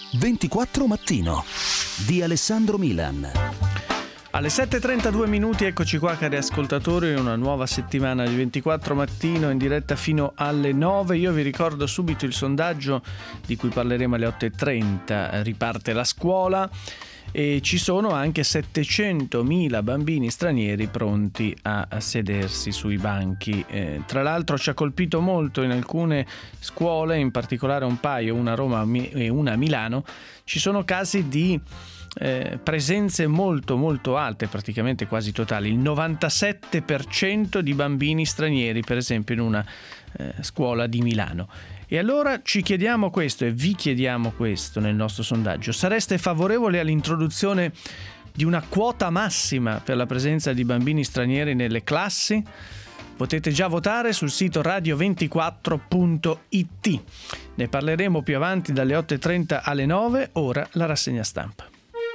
24 Mattino di Alessandro Milan. Alle 7:32 minuti, eccoci qua cari ascoltatori, una nuova settimana di 24 Mattino in diretta fino alle 9. Io vi ricordo subito il sondaggio di cui parleremo alle 8:30, riparte la scuola e ci sono anche 700.000 bambini stranieri pronti a sedersi sui banchi. Tra l'altro ci ha colpito molto in alcune scuole, in particolare un paio, una a Roma e una a Milano, ci sono casi di presenze molto alte, praticamente quasi totali, il 97% di bambini stranieri, per esempio in una scuola di Milano. E allora ci chiediamo questo e vi chiediamo questo nel nostro sondaggio: sareste favorevoli all'introduzione di una quota massima per la presenza di bambini stranieri nelle classi? Potete già votare sul sito radio24.it. Ne parleremo più avanti dalle 8:30 alle 9, ora la rassegna stampa.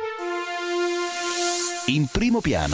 In primo piano.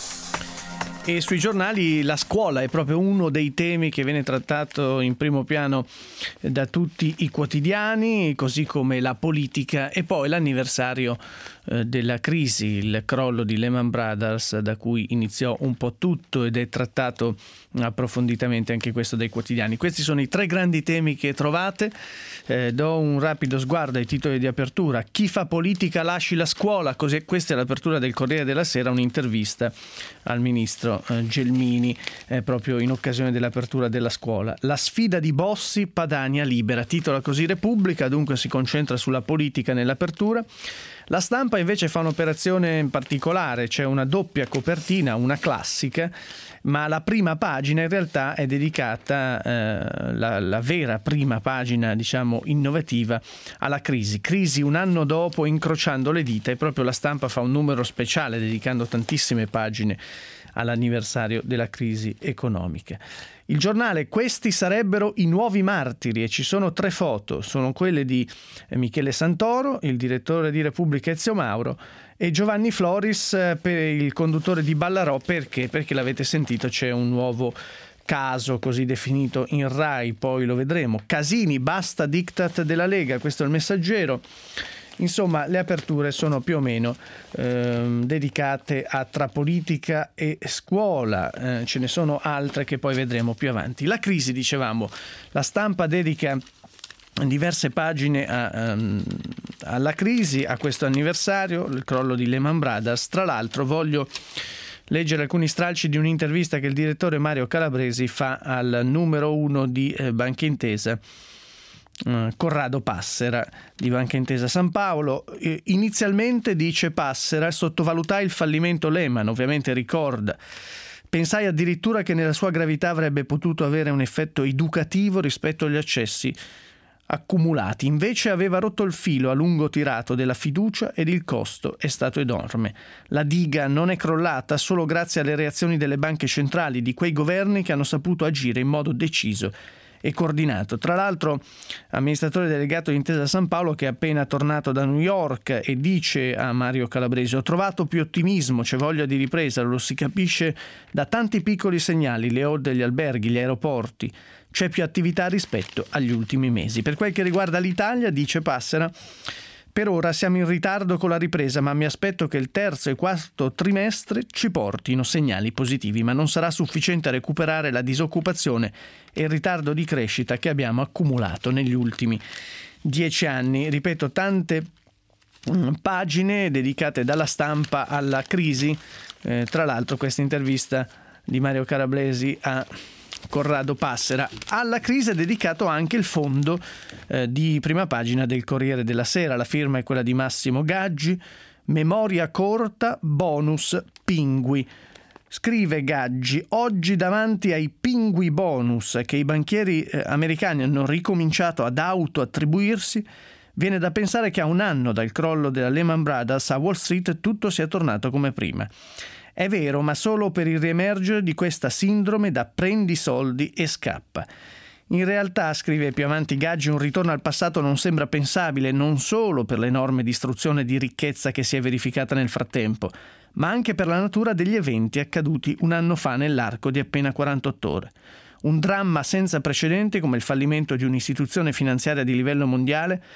E sui giornali la scuola è proprio uno dei temi che viene trattato in primo piano da tutti i quotidiani, così come la politica e poi l'anniversario della crisi, il crollo di Lehman Brothers, da cui iniziò un po' tutto ed è trattato approfonditamente anche questo dai quotidiani. Questi sono i tre grandi temi che trovate. Do un rapido sguardo ai titoli di apertura. Chi fa politica lasci la scuola, così questa è l'apertura del Corriere della Sera, un'intervista al ministro Gelmini proprio in occasione dell'apertura della scuola. La sfida di Bossi, Padania libera, titola così Repubblica, dunque si concentra sulla politica nell'apertura. La Stampa invece fa un'operazione in particolare, c'è una doppia copertina, una classica, ma la prima pagina in realtà è dedicata, la vera prima pagina diciamo innovativa, alla crisi un anno dopo, incrociando le dita, e proprio la Stampa fa un numero speciale dedicando tantissime pagine all'anniversario della crisi economica. Il giornale: questi sarebbero i nuovi martiri, e ci sono tre foto, sono quelle di Michele Santoro, il direttore di Repubblica Ezio Mauro, e Giovanni Floris, per il conduttore di Ballarò. Perché? Perché l'avete sentito, c'è un nuovo caso così definito in Rai, poi lo vedremo. Casini, basta diktat della Lega, questo è il Messaggero. Insomma, le aperture sono più o meno dedicate a tra politica e scuola. Ce ne sono altre che poi vedremo più avanti. La crisi, dicevamo, la Stampa dedica diverse pagine alla crisi, a questo anniversario, il crollo di Lehman Brothers. Tra l'altro voglio leggere alcuni stralci di un'intervista che il direttore Mario Calabresi fa al numero 1 di Banca Intesa, Corrado Passera, di Banca Intesa San Paolo. Inizialmente, dice Passera, sottovalutai il fallimento Lehman, ovviamente ricorda. Pensai addirittura che nella sua gravità avrebbe potuto avere un effetto educativo rispetto agli accessi accumulati. Invece aveva rotto il filo a lungo tirato della fiducia ed il costo è stato enorme. La diga non è crollata solo grazie alle reazioni delle banche centrali, di quei governi che hanno saputo agire in modo deciso e coordinato. Tra l'altro, amministratore delegato di Intesa San Paolo, che è appena tornato da New York, e dice a Mario Calabresi: ho trovato più ottimismo, c'è voglia di ripresa, lo si capisce da tanti piccoli segnali, le ode degli alberghi, gli aeroporti, c'è più attività rispetto agli ultimi mesi. Per quel che riguarda l'Italia, dice Passera, per ora siamo in ritardo con la ripresa, ma mi aspetto che il terzo e quarto trimestre ci portino segnali positivi, ma non sarà sufficiente a recuperare la disoccupazione e il ritardo di crescita che abbiamo accumulato negli ultimi 10 anni. Ripeto, tante pagine dedicate dalla Stampa alla crisi. Tra l'altro questa intervista di Mario Calabresi a Corrado Passera. Alla crisi è dedicato anche il fondo di prima pagina del Corriere della Sera. La firma è quella di Massimo Gaggi. Memoria corta, bonus pingui. Scrive Gaggi: oggi davanti ai pingui bonus che i banchieri americani hanno ricominciato ad autoattribuirsi, viene da pensare che a un anno dal crollo della Lehman Brothers a Wall Street tutto sia tornato come prima. È vero, ma solo per il riemergere di questa sindrome da prendi soldi e scappa. In realtà, scrive più avanti Gaggi, un ritorno al passato non sembra pensabile non solo per l'enorme distruzione di ricchezza che si è verificata nel frattempo, ma anche per la natura degli eventi accaduti un anno fa nell'arco di appena 48 ore. Un dramma senza precedenti come il fallimento di un'istituzione finanziaria di livello mondiale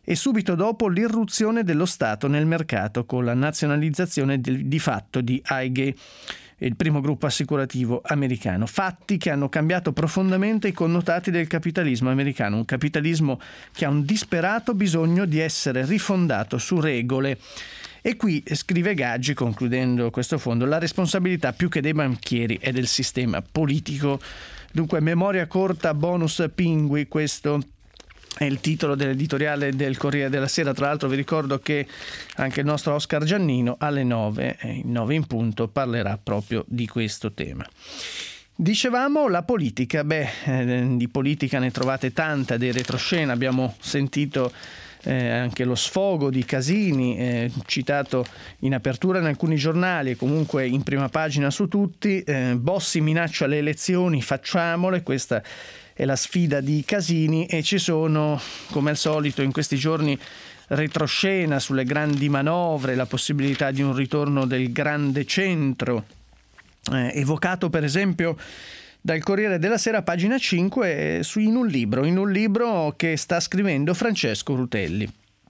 e subito dopo l'irruzione dello Stato nel mercato con la nazionalizzazione di fatto di AIG, il primo gruppo assicurativo americano. Fatti che hanno cambiato profondamente i connotati del capitalismo americano, un capitalismo che ha un disperato bisogno di essere rifondato su regole. E qui, scrive Gaggi, concludendo questo fondo, la responsabilità più che dei banchieri è del sistema politico. Dunque, memoria corta, bonus pingui, questo è il titolo dell'editoriale del Corriere della Sera. Tra l'altro vi ricordo che anche il nostro Oscar Giannino alle 9 in punto parlerà proprio di questo tema. Dicevamo la politica, di politica ne trovate tanta, dei retroscena, abbiamo sentito anche lo sfogo di Casini, citato in apertura in alcuni giornali e comunque in prima pagina su tutti. Bossi minaccia le elezioni, facciamole, questa è la sfida di Casini, e ci sono, come al solito in questi giorni, retroscena sulle grandi manovre, la possibilità di un ritorno del grande centro, evocato per esempio dal Corriere della Sera, pagina 5, in un libro che sta scrivendo Francesco Rutelli.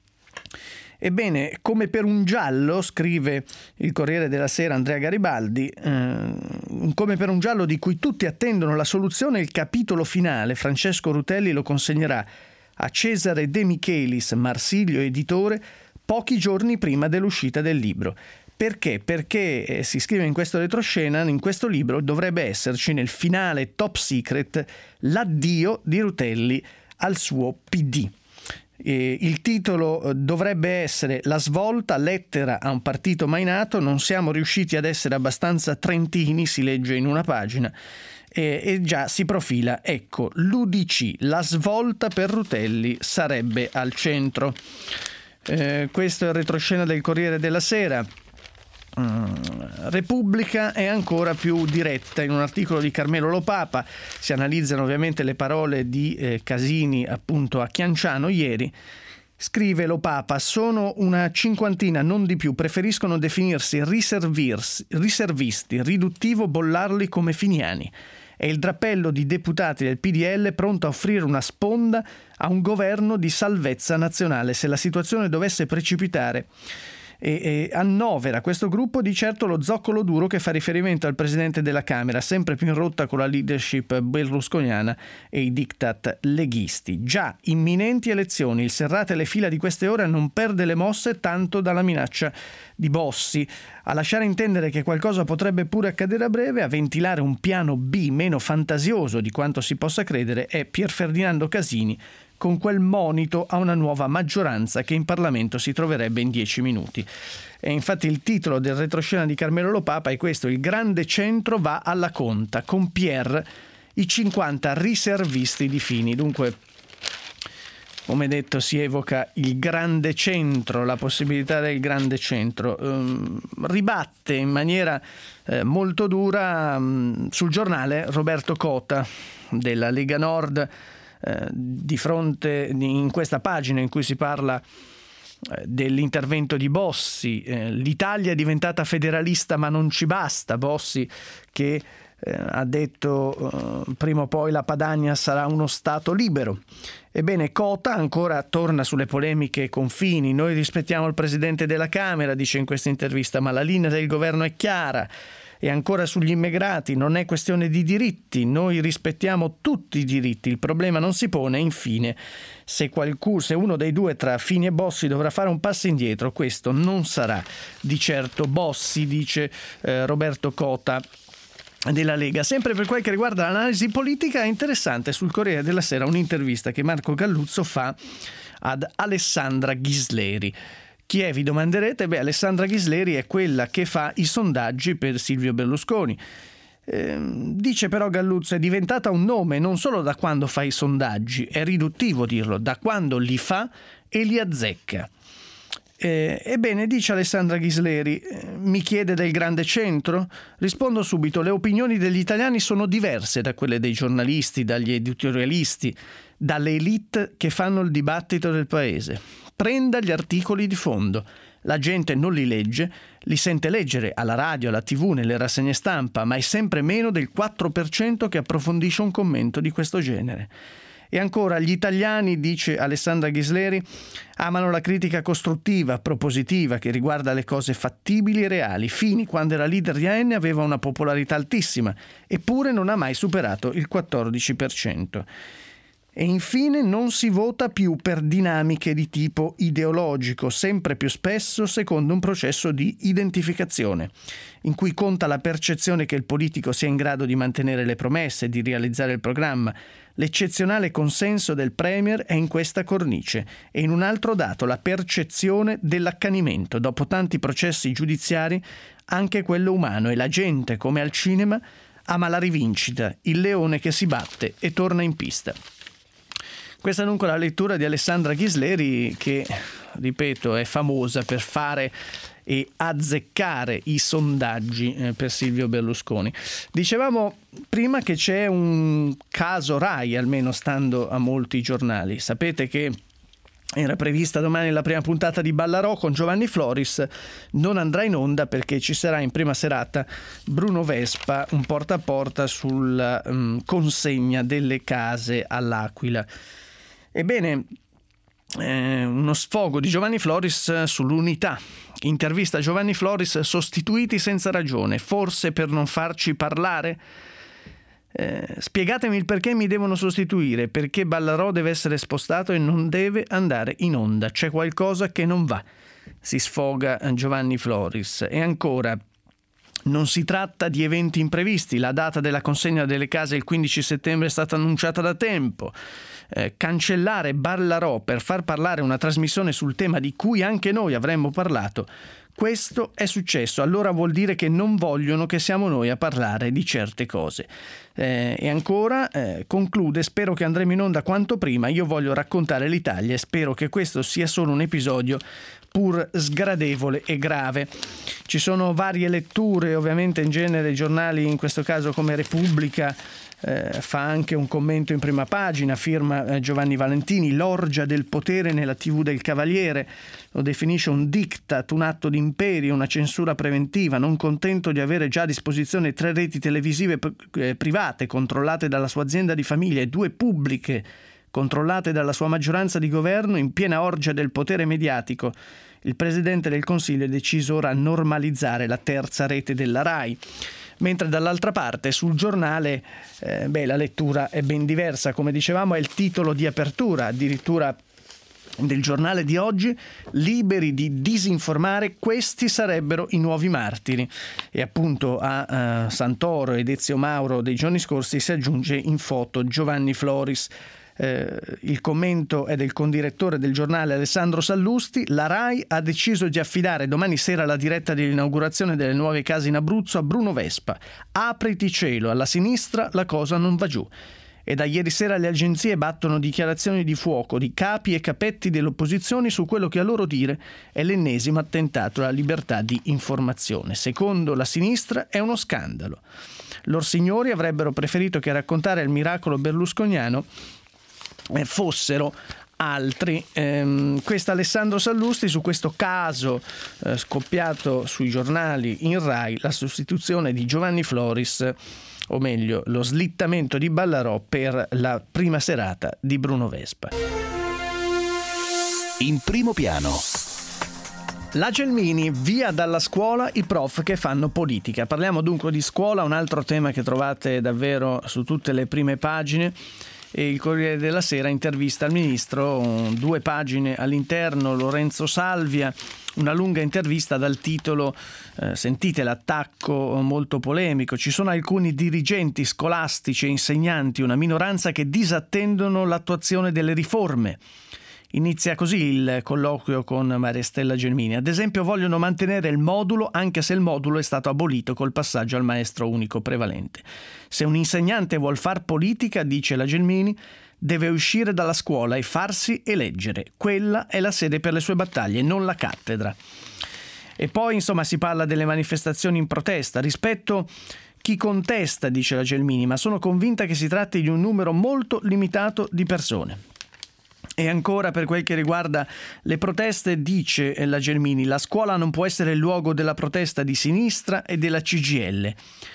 Ebbene, come per un giallo, scrive il Corriere della Sera Andrea Garibaldi, come per un giallo di cui tutti attendono la soluzione, il capitolo finale Francesco Rutelli lo consegnerà a Cesare De Michelis, Marsilio editore, pochi giorni prima dell'uscita del libro. Perché? Perché si scrive in questo retroscena, in questo libro dovrebbe esserci nel finale top secret l'addio di Rutelli al suo PD. Il titolo dovrebbe essere La svolta, lettera a un partito mai nato, non siamo riusciti ad essere abbastanza trentini, si legge in una pagina, e già si profila, ecco, l'UDC, la svolta per Rutelli sarebbe al centro. Questo è il retroscena del Corriere della Sera. Repubblica è ancora più diretta. In un articolo di Carmelo Lopapa si analizzano ovviamente le parole di Casini appunto a Chianciano ieri. Scrive Lopapa: sono una cinquantina, non di più, preferiscono definirsi riservisti, riduttivo bollarli come finiani. È il drappello di deputati del PDL pronto a offrire una sponda a un governo di salvezza nazionale se la situazione dovesse precipitare. E annovera questo gruppo di certo lo zoccolo duro che fa riferimento al presidente della Camera, sempre più in rotta con la leadership berlusconiana e i diktat leghisti. Già imminenti elezioni, il Serrate alle fila di queste ore non perde le mosse tanto dalla minaccia di Bossi, a lasciare intendere che qualcosa potrebbe pure accadere a breve, a ventilare un piano B meno fantasioso di quanto si possa credere, è Pier Ferdinando Casini, con quel monito a una nuova maggioranza che in Parlamento si troverebbe in 10 minuti. E infatti il titolo del retroscena di Carmelo Lopapa è questo: il grande centro va alla conta, con Pier i 50 riservisti di Fini. Dunque, come detto, si evoca il grande centro, la possibilità del grande centro. Ribatte in maniera molto dura sul giornale Roberto Cota della Lega Nord, di fronte in questa pagina in cui si parla dell'intervento di Bossi. L'Italia è diventata federalista ma non ci basta. Bossi che ha detto prima o poi la Padania sarà uno Stato libero. Ebbene, Cota ancora torna sulle polemiche confini. Noi rispettiamo il Presidente della Camera, dice in questa intervista, ma la linea del governo è chiara. E ancora sugli immigrati, non è questione di diritti, noi rispettiamo tutti i diritti, il problema non si pone. Infine, se uno dei due tra Fini e Bossi dovrà fare un passo indietro, questo non sarà di certo Bossi, dice Roberto Cota della Lega. Sempre per quel che riguarda l'analisi politica, è interessante sul Corriere della Sera un'intervista che Marco Galluzzo fa ad Alessandra Ghisleri. Chi è, vi domanderete? Alessandra Ghisleri è quella che fa i sondaggi per Silvio Berlusconi. Dice però Galluzzo, è diventata un nome non solo da quando fa i sondaggi, è riduttivo dirlo, da quando li fa e li azzecca. Ebbene, dice Alessandra Ghisleri, mi chiede del grande centro? Rispondo subito, le opinioni degli italiani sono diverse da quelle dei giornalisti, dagli editorialisti, dalle elite che fanno il dibattito del paese. Prenda gli articoli di fondo. La gente non li legge, li sente leggere alla radio, alla TV, nelle rassegne stampa, ma è sempre meno del 4% che approfondisce un commento di questo genere. E ancora, gli italiani, dice Alessandra Ghisleri, amano la critica costruttiva, propositiva, che riguarda le cose fattibili e reali. Fini, quando era leader di AN, aveva una popolarità altissima, eppure non ha mai superato il 14%. E infine non si vota più per dinamiche di tipo ideologico, sempre più spesso secondo un processo di identificazione, in cui conta la percezione che il politico sia in grado di mantenere le promesse, di realizzare il programma. L'eccezionale consenso del Premier è in questa cornice e in un altro dato la percezione dell'accanimento. Dopo tanti processi giudiziari, anche quello umano, e la gente, come al cinema, ama la rivincita, il leone che si batte e torna in pista. Questa è dunque la lettura di Alessandra Ghisleri, che, ripeto, è famosa per fare e azzeccare i sondaggi per Silvio Berlusconi. Dicevamo prima che c'è un caso Rai, almeno stando a molti giornali. Sapete che era prevista domani la prima puntata di Ballarò con Giovanni Floris, non andrà in onda perché ci sarà in prima serata Bruno Vespa, un porta a porta sulla consegna delle case all'Aquila. Ebbene, uno sfogo di Giovanni Floris sull'Unità. Intervista Giovanni Floris: sostituiti senza ragione, forse per non farci parlare? Spiegatemi il perché mi devono sostituire, perché Ballarò deve essere spostato e non deve andare in onda. C'è qualcosa che non va, si sfoga Giovanni Floris. E ancora, non si tratta di eventi imprevisti, la data della consegna delle case il 15 settembre è stata annunciata da tempo. Cancellare Ballarò per far parlare una trasmissione sul tema di cui anche noi avremmo parlato, questo è successo, allora vuol dire che non vogliono che siamo noi a parlare di certe cose. E ancora conclude: spero che andremo in onda quanto prima, io voglio raccontare l'Italia e spero che questo sia solo un episodio pur sgradevole e grave. Ci sono varie letture, ovviamente in genere i giornali, in questo caso come Repubblica, fa anche un commento in prima pagina, firma Giovanni Valentini: l'orgia del potere nella TV del Cavaliere, lo definisce un diktat, un atto d'imperio, una censura preventiva. Non contento di avere già a disposizione 3 reti televisive private controllate dalla sua azienda di famiglia e 2 pubbliche controllate dalla sua maggioranza di governo, in piena orgia del potere mediatico, il Presidente del Consiglio ha deciso ora a normalizzare la terza rete della Rai. Mentre dall'altra parte, sul giornale, la lettura è ben diversa. Come dicevamo, è il titolo di apertura addirittura del giornale di oggi: liberi di disinformare, questi sarebbero i nuovi martiri. E appunto a Santoro ed Ezio Mauro dei giorni scorsi si aggiunge in foto Giovanni Floris. Il commento è del condirettore del giornale Alessandro Sallusti: la Rai ha deciso di affidare domani sera la diretta dell'inaugurazione delle nuove case in Abruzzo a Bruno Vespa. Apriti cielo, alla sinistra la cosa non va giù. E da ieri sera le agenzie battono dichiarazioni di fuoco di capi e capetti delle opposizioni su quello che a loro dire è l'ennesimo attentato alla libertà di informazione. Secondo la sinistra è uno scandalo. Lor signori avrebbero preferito che a raccontare il miracolo berlusconiano fossero altri. Questo Alessandro Sallusti su questo caso scoppiato sui giornali in Rai, la sostituzione di Giovanni Floris, o meglio lo slittamento di Ballarò per la prima serata di Bruno Vespa. In primo piano. La Gelmini, via dalla scuola i prof che fanno politica. Parliamo dunque di scuola, un altro tema che trovate davvero su tutte le prime pagine. E il Corriere della Sera intervista al ministro, 2 pagine all'interno, Lorenzo Salvia, una lunga intervista dal titolo, sentite l'attacco molto polemico: ci sono alcuni dirigenti scolastici e insegnanti, una minoranza che disattendono l'attuazione delle riforme. Inizia così il colloquio con Maria Stella Gelmini. Ad esempio, vogliono mantenere il modulo anche se il modulo è stato abolito col passaggio al maestro unico prevalente. Se un insegnante vuol far politica, dice la Gelmini, deve uscire dalla scuola e farsi eleggere. Quella è la sede per le sue battaglie, non la cattedra. E poi, insomma, si parla delle manifestazioni in protesta. Rispetto chi contesta, dice la Gelmini, ma sono convinta che si tratti di un numero molto limitato di persone. E ancora, per quel che riguarda le proteste, dice la Gelmini, la scuola non può essere il luogo della protesta di sinistra e della CGIL.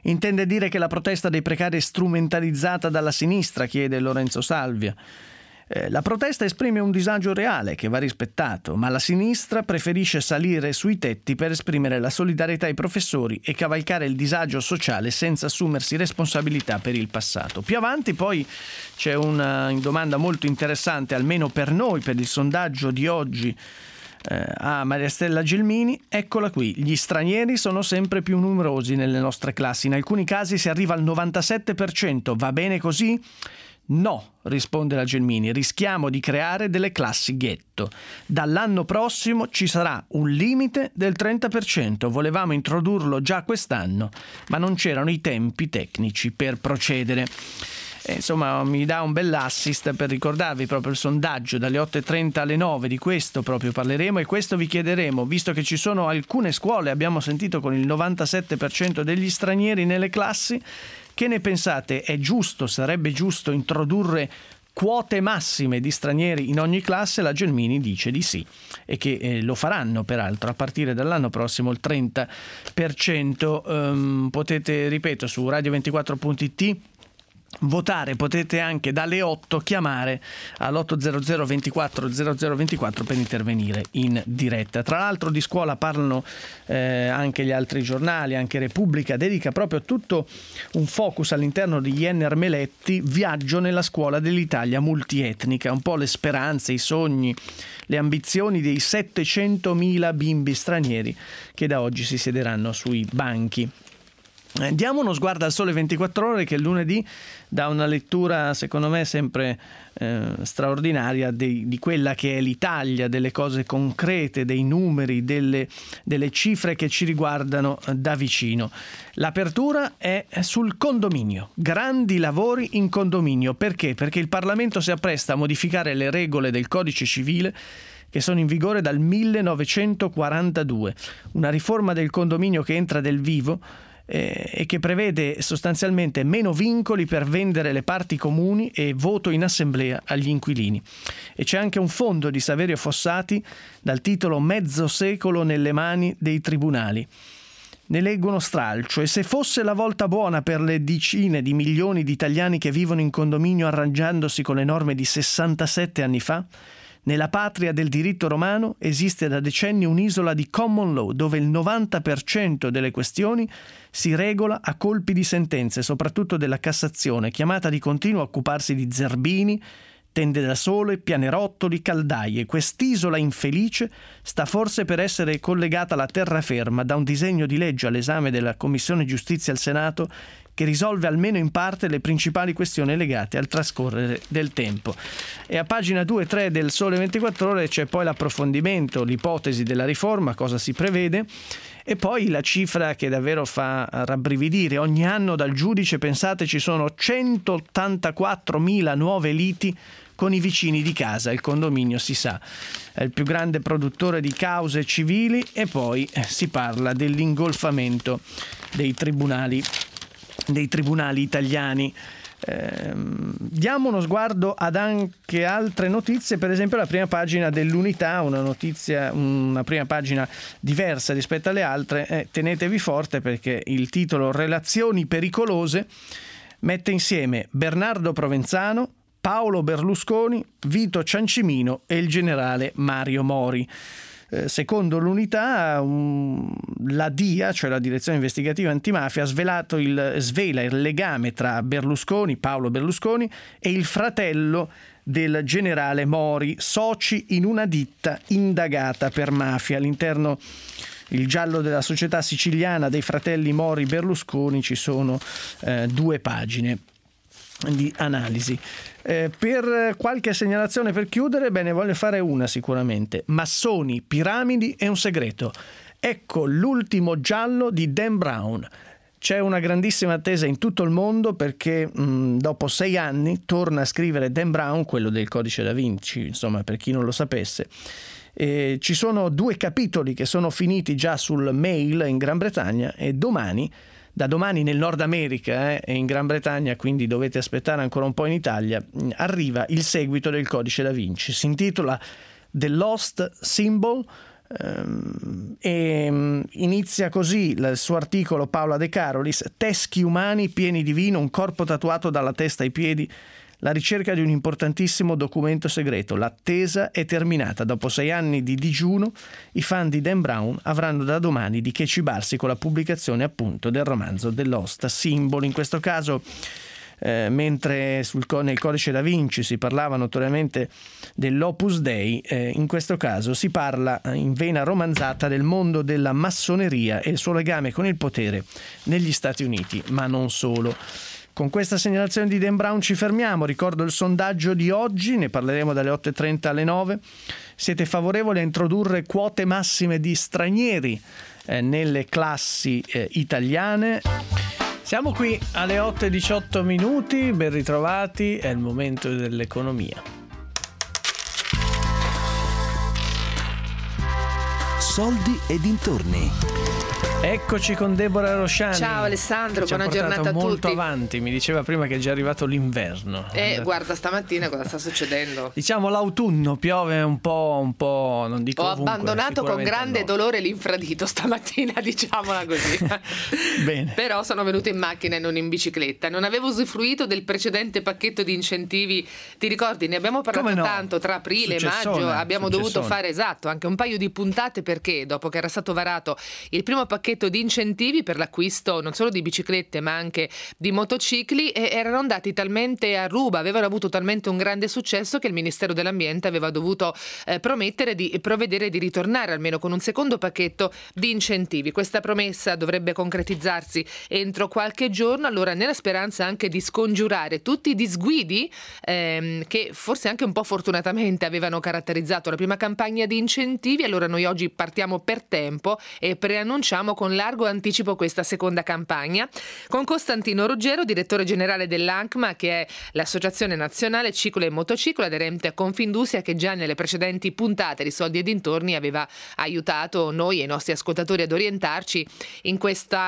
Intende dire che la protesta dei precari è strumentalizzata dalla sinistra, chiede Lorenzo Salvia. La protesta esprime un disagio reale che va rispettato, ma la sinistra preferisce salire sui tetti per esprimere la solidarietà ai professori e cavalcare il disagio sociale senza assumersi responsabilità per il passato. Più avanti poi c'è una domanda molto interessante, almeno per noi, per il sondaggio di oggi, a Maria Stella Gelmini. Eccola qui: gli stranieri sono sempre più numerosi nelle nostre classi, in alcuni casi si arriva al 97%, va bene così? No, risponde la Gelmini, rischiamo di creare delle classi ghetto. Dall'anno prossimo ci sarà un limite del 30%, volevamo introdurlo già quest'anno, ma non c'erano i tempi tecnici per procedere. Insomma, mi dà un bell'assist per ricordarvi proprio il sondaggio dalle 8.30 alle 9, di questo proprio parleremo e questo vi chiederemo, visto che ci sono alcune scuole, abbiamo sentito, con il 97% degli stranieri nelle classi. Che ne pensate? È giusto, sarebbe giusto introdurre quote massime di stranieri in ogni classe? La Gelmini dice di sì e che lo faranno peraltro a partire dall'anno prossimo il 30%. Potete, ripeto, su radio24.it votare, potete anche dalle 8 chiamare all'800 24 0024 per intervenire in diretta. Tra l'altro di scuola parlano anche gli altri giornali, anche Repubblica dedica proprio tutto un focus all'interno di Jenner Meletti, viaggio nella scuola dell'Italia multietnica, un po' le speranze, i sogni, le ambizioni dei 700.000 bimbi stranieri che da oggi si siederanno sui banchi. Diamo uno sguardo al Sole 24 Ore, che il lunedì dà una lettura secondo me sempre straordinaria di quella che è l'Italia, delle cose concrete, dei numeri, delle cifre che ci riguardano da vicino. L'apertura è sul condominio, grandi lavori in condominio. Perché? Perché il Parlamento si appresta a modificare le regole del Codice Civile che sono in vigore dal 1942, una riforma del condominio che entra del vivo e che prevede sostanzialmente meno vincoli per vendere le parti comuni e voto in assemblea agli inquilini. E c'è anche un fondo di Saverio Fossati dal titolo Mezzo secolo nelle mani dei tribunali. Ne leggo uno stralcio: e se fosse la volta buona per le decine di milioni di italiani che vivono in condominio arrangiandosi con le norme di 67 anni fa? Nella patria del diritto romano esiste da decenni un'isola di common law dove il 90% delle questioni si regola a colpi di sentenze, soprattutto della Cassazione, chiamata di continuo a occuparsi di zerbini, tende da sole, pianerottoli, caldaie. Quest'isola infelice sta forse per essere collegata alla terraferma da un disegno di legge all'esame della Commissione Giustizia al Senato che risolve almeno in parte le principali questioni legate al trascorrere del tempo. E a pagina 2 e 3 del Sole 24 Ore c'è poi l'approfondimento, l'ipotesi della riforma, cosa si prevede, e poi la cifra che davvero fa rabbrividire. Ogni anno dal giudice, pensate, ci sono 184.000 nuove liti con i vicini di casa. Il condominio, si sa, è il più grande produttore di cause civili. E poi si parla dell'ingolfamento dei tribunali italiani. Diamo uno sguardo ad anche altre notizie, per esempio la prima pagina dell'Unità, una prima pagina diversa rispetto alle altre. Tenetevi forte perché il titolo Relazioni pericolose mette insieme Bernardo Provenzano, Paolo Berlusconi, Vito Ciancimino e il generale Mario Mori. Secondo l'Unità, la DIA, cioè la Direzione Investigativa Antimafia, svela il legame tra Paolo Berlusconi e il fratello del generale Mori, soci in una ditta indagata per mafia. All'interno il giallo della società siciliana dei fratelli Mori Berlusconi ci sono 2 pagine di analisi. Per qualche segnalazione per chiudere, ne voglio fare una sicuramente: massoni, piramidi e un segreto. Ecco l'ultimo giallo di Dan Brown. C'è una grandissima attesa in tutto il mondo perché dopo 6 anni torna a scrivere Dan Brown, quello del Codice da Vinci, insomma, per chi non lo sapesse. Ci sono 2 capitoli che sono finiti già sul Mail in Gran Bretagna e da domani nel Nord America e in Gran Bretagna, quindi dovete aspettare ancora un po' in Italia, arriva il seguito del Codice da Vinci. Si intitola The Lost Symbol, Inizia così il suo articolo Paola De Carolis: teschi umani pieni di vino, un corpo tatuato dalla testa ai piedi, la ricerca di un importantissimo documento segreto. L'attesa è terminata. Dopo 6 anni di digiuno, i fan di Dan Brown avranno da domani di che cibarsi con la pubblicazione appunto del romanzo dell'Host Symbol. In questo caso, mentre nel Codice da Vinci si parlava notoriamente dell'Opus Dei, in questo caso si parla in vena romanzata del mondo della massoneria e il suo legame con il potere negli Stati Uniti, ma non solo. Con questa segnalazione di Dan Brown ci fermiamo. Ricordo il sondaggio di oggi, ne parleremo dalle 8.30 alle 9. Siete favorevoli a introdurre quote massime di stranieri nelle classi italiane? Siamo qui alle 8.18, ben ritrovati, è il momento dell'economia. Soldi e dintorni. Eccoci con Deborah Rosciani. Ciao Alessandro, buona giornata a tutti. Molto avanti, mi diceva prima che è già arrivato l'inverno. Guarda, stamattina cosa sta succedendo? Diciamo l'autunno, piove un po', non dico Ho ovunque, abbandonato con grande dolore l'infradito stamattina, diciamola così. Bene. Però sono venuta in macchina e non in bicicletta. Non avevo usufruito del precedente pacchetto di incentivi. Ti ricordi? Ne abbiamo parlato tanto tra aprile e maggio. Abbiamo dovuto fare anche un paio di puntate, perché dopo che era stato varato il primo pacchetto di incentivi per l'acquisto non solo di biciclette ma anche di motocicli, erano andati talmente a ruba, avevano avuto talmente un grande successo che il Ministero dell'Ambiente aveva dovuto promettere di provvedere di ritornare almeno con un secondo pacchetto di incentivi. Questa promessa dovrebbe concretizzarsi entro qualche giorno, allora nella speranza anche di scongiurare tutti i disguidi che forse anche un po' fortunatamente avevano caratterizzato la prima campagna di incentivi. Allora noi oggi partiamo per tempo e preannunciamo con largo anticipo questa seconda campagna con Costantino Ruggero, direttore generale dell'ANCMA, che è l'Associazione Nazionale Ciclo e Motociclo, aderente a Confindustria, che già nelle precedenti puntate di Soldi e dintorni aveva aiutato noi e i nostri ascoltatori ad orientarci in questo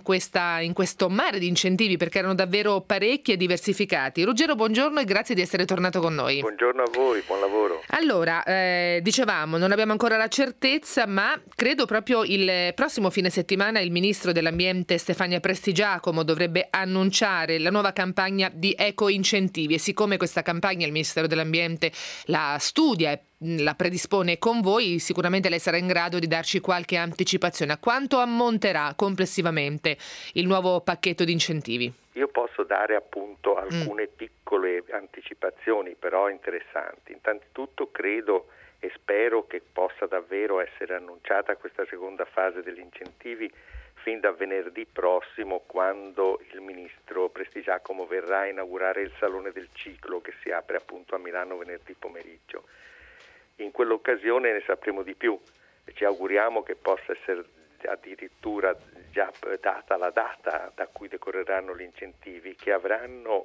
mare di incentivi, perché erano davvero parecchi e diversificati. Ruggero, buongiorno e grazie di essere tornato con noi. Buongiorno a voi, buon lavoro. Allora, dicevamo, non abbiamo ancora la certezza, ma credo proprio il prossimo fine settimana il ministro dell'Ambiente Stefania Prestigiacomo dovrebbe annunciare la nuova campagna di eco-incentivi, e siccome questa campagna il Ministero dell'Ambiente la studia e la predispone con voi, sicuramente lei sarà in grado di darci qualche anticipazione. A quanto ammonterà complessivamente il nuovo pacchetto di incentivi? Io posso dare appunto alcune piccole anticipazioni, però interessanti. Innanzitutto credo e spero che possa davvero essere annunciata questa seconda fase degli incentivi fin da venerdì prossimo, quando il ministro Prestigiacomo verrà a inaugurare il Salone del Ciclo, che si apre appunto a Milano venerdì pomeriggio. In quell'occasione ne sapremo di più e ci auguriamo che possa essere addirittura già data la data da cui decorreranno gli incentivi, che avranno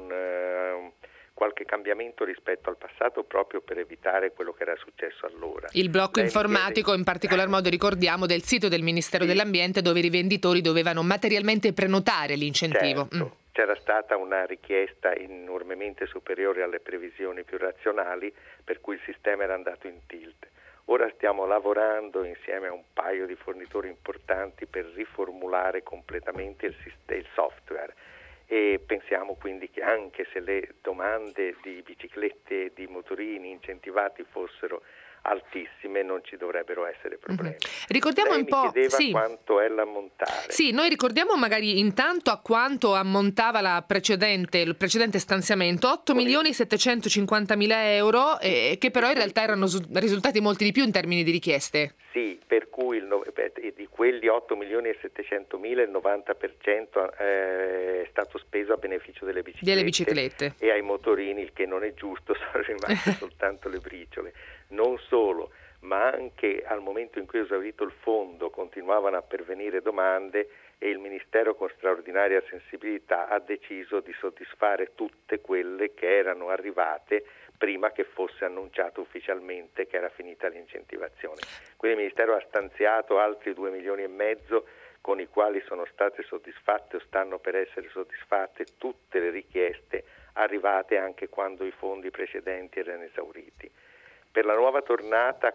qualche cambiamento rispetto al passato, proprio per evitare quello che era successo allora. Il blocco informatico, in particolar modo ricordiamo, del sito del Ministero dell'Ambiente, dove i rivenditori dovevano materialmente prenotare l'incentivo. Certo. C'era stata una richiesta enormemente superiore alle previsioni più razionali, per cui il sistema era andato in tilt. Ora stiamo lavorando insieme a un paio di fornitori importanti per riformulare completamente il software, e pensiamo quindi che anche se le domande di biciclette e di motorini incentivati fossero altissime, non ci dovrebbero essere problemi. Ricordiamo un po', mi chiedeva quanto è l'ammontare. Sì, noi ricordiamo magari intanto a quanto ammontava il precedente stanziamento, 8.750.000 euro, che però in realtà erano risultati molti di più in termini di richieste. Sì, per cui di quelli 8.700.000 il 90% è stato speso a beneficio delle biciclette e ai motorini, il che non è giusto, sono rimaste soltanto le briciole. Non solo, ma anche al momento in cui è esaurito il fondo continuavano a pervenire domande, e il Ministero, con straordinaria sensibilità, ha deciso di soddisfare tutte quelle che erano arrivate prima che fosse annunciato ufficialmente che era finita l'incentivazione. Quindi il Ministero ha stanziato altri 2,5 milioni, con i quali sono state soddisfatte o stanno per essere soddisfatte tutte le richieste arrivate anche quando i fondi precedenti erano esauriti. Per la nuova tornata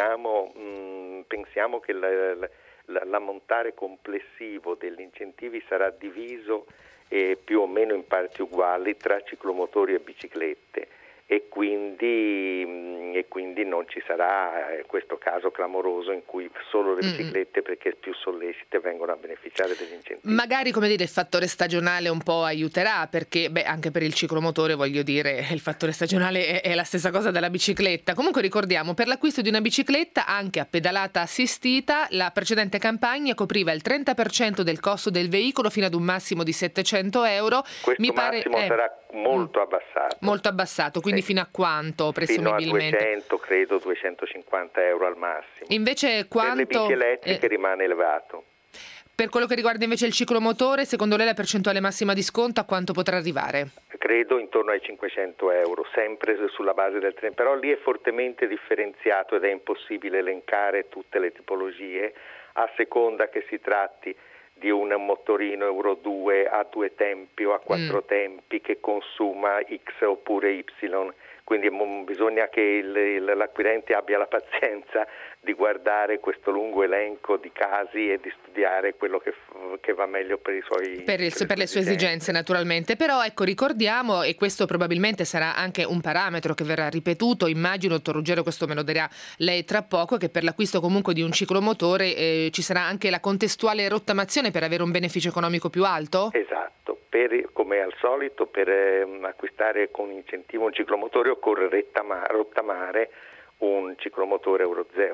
pensiamo che l'ammontare complessivo degli incentivi sarà diviso più o meno in parti uguali tra ciclomotori e biciclette, e quindi non ci sarà questo caso clamoroso in cui solo le biciclette, perché più sollecite, vengono a beneficiare degli incentivi. Magari, come dire, il fattore stagionale un po' aiuterà, perché anche per il ciclomotore, voglio dire, il fattore stagionale è la stessa cosa della bicicletta. Comunque ricordiamo, per l'acquisto di una bicicletta anche a pedalata assistita, la precedente campagna copriva il 30% del costo del veicolo fino ad un massimo di 700 euro. Questo massimo sarà molto abbassato. Molto abbassato, quindi fino a quanto presumibilmente? Fino a 200, credo 250 euro al massimo. Invece quanto? Per le bici elettriche rimane elevato. Per quello che riguarda invece il ciclomotore, secondo lei la percentuale massima di sconto a quanto potrà arrivare? Credo intorno ai 500 euro, sempre sulla base del treno, però lì è fortemente differenziato ed è impossibile elencare tutte le tipologie, a seconda che si tratti di un motorino Euro 2 a 2 tempi o a 4 tempi che consuma X oppure Y, quindi bisogna che l'acquirente abbia la pazienza di guardare questo lungo elenco di casi e di studiare quello che va meglio per i suoi per le sue esigenze, naturalmente. Però ecco, ricordiamo, e questo probabilmente sarà anche un parametro che verrà ripetuto, immagino, dottor Ruggero, questo me lo dirà lei tra poco, che per l'acquisto comunque di un ciclomotore ci sarà anche la contestuale rottamazione per avere un beneficio economico più alto? Esatto. Come al solito, per acquistare con incentivo un ciclomotore occorre rottamare un ciclomotore Euro 0,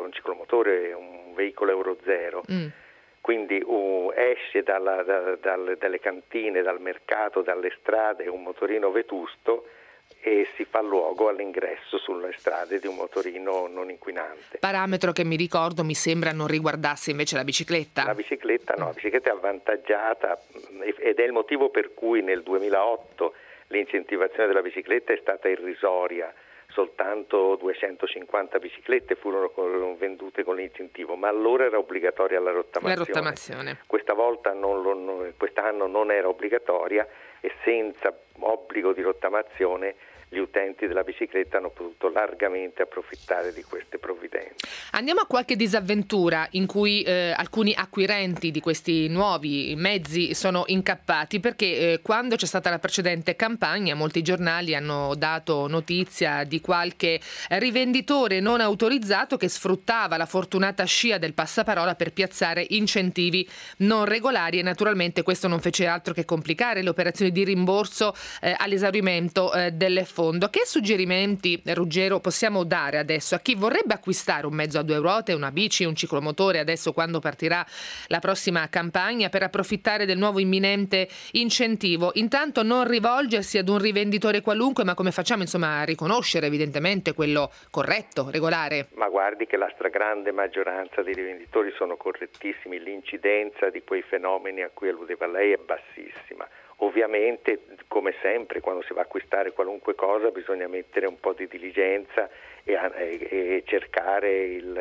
un veicolo Euro 0. Quindi esce dalle cantine, dal mercato, dalle strade un motorino vetusto e si fa luogo all'ingresso sulle strade di un motorino non inquinante. Parametro che mi sembra non riguardasse invece la bicicletta. La bicicletta no, la bicicletta è avvantaggiata ed è il motivo per cui nel 2008 l'incentivazione della bicicletta è stata irrisoria. Soltanto 250 biciclette furono vendute con l'incentivo, ma allora era obbligatoria la rottamazione. Questa volta quest'anno non era obbligatoria, e senza obbligo di rottamazione gli utenti della bicicletta hanno potuto largamente approfittare di queste provvidenze. Andiamo a qualche disavventura in cui alcuni acquirenti di questi nuovi mezzi sono incappati, perché quando c'è stata la precedente campagna molti giornali hanno dato notizia di qualche rivenditore non autorizzato che sfruttava la fortunata scia del passaparola per piazzare incentivi non regolari, e naturalmente questo non fece altro che complicare le operazioni di rimborso all'esaurimento del fondo. Che suggerimenti, Ruggero, possiamo dare adesso a chi vorrebbe acquistare un mezzo a due ruote, una bici, un ciclomotore, adesso quando partirà la prossima campagna, per approfittare del nuovo imminente incentivo? Intanto non rivolgersi ad un rivenditore qualunque, ma come facciamo a riconoscere evidentemente quello corretto, regolare? Ma guardi che la stragrande maggioranza dei rivenditori sono correttissimi, l'incidenza di quei fenomeni a cui alludeva lei è bassissima. Ovviamente, come sempre, quando si va a acquistare qualunque cosa bisogna mettere un po' di diligenza e cercare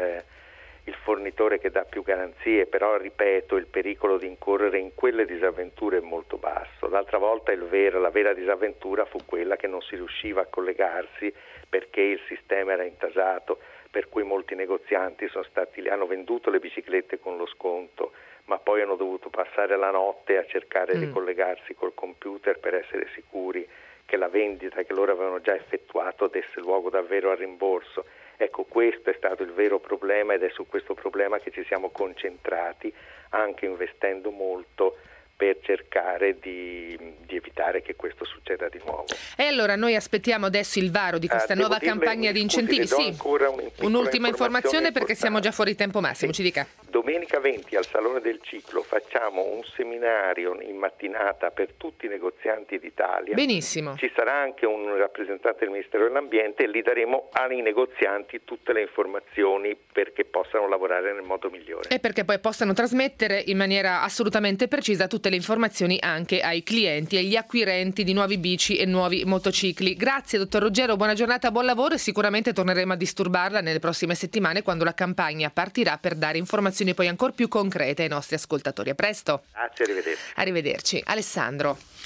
il fornitore che dà più garanzie, però ripeto, il pericolo di incorrere in quelle disavventure è molto basso. L'altra volta la vera disavventura fu quella che non si riusciva a collegarsi perché il sistema era intasato, per cui molti negozianti hanno venduto le biciclette con lo sconto, ma poi hanno dovuto passare la notte a cercare di collegarsi col computer per essere sicuri che la vendita che loro avevano già effettuato desse luogo davvero al rimborso. Ecco, questo è stato il vero problema, ed è su questo problema che ci siamo concentrati, anche investendo molto per cercare di evitare che questo succeda di nuovo. E allora noi aspettiamo adesso il varo di questa nuova campagna di incentivi. Sì, un'ultima informazione perché siamo già fuori tempo massimo, ci dica. Domenica 20 al Salone del Ciclo facciamo un seminario in mattinata per tutti i negozianti d'Italia. Benissimo. Ci sarà anche un rappresentante del Ministero dell'Ambiente e lì daremo ai negozianti tutte le informazioni perché possano lavorare nel modo migliore. E perché poi possano trasmettere in maniera assolutamente precisa tutte le informazioni anche ai clienti e agli acquirenti di nuovi bici e nuovi motocicli. Grazie dottor Ruggero, buona giornata, buon lavoro, e sicuramente torneremo a disturbarla nelle prossime settimane quando la campagna partirà per dare informazioni poi ancora più concrete ai nostri ascoltatori. A presto. Grazie, arrivederci. Arrivederci. Alessandro.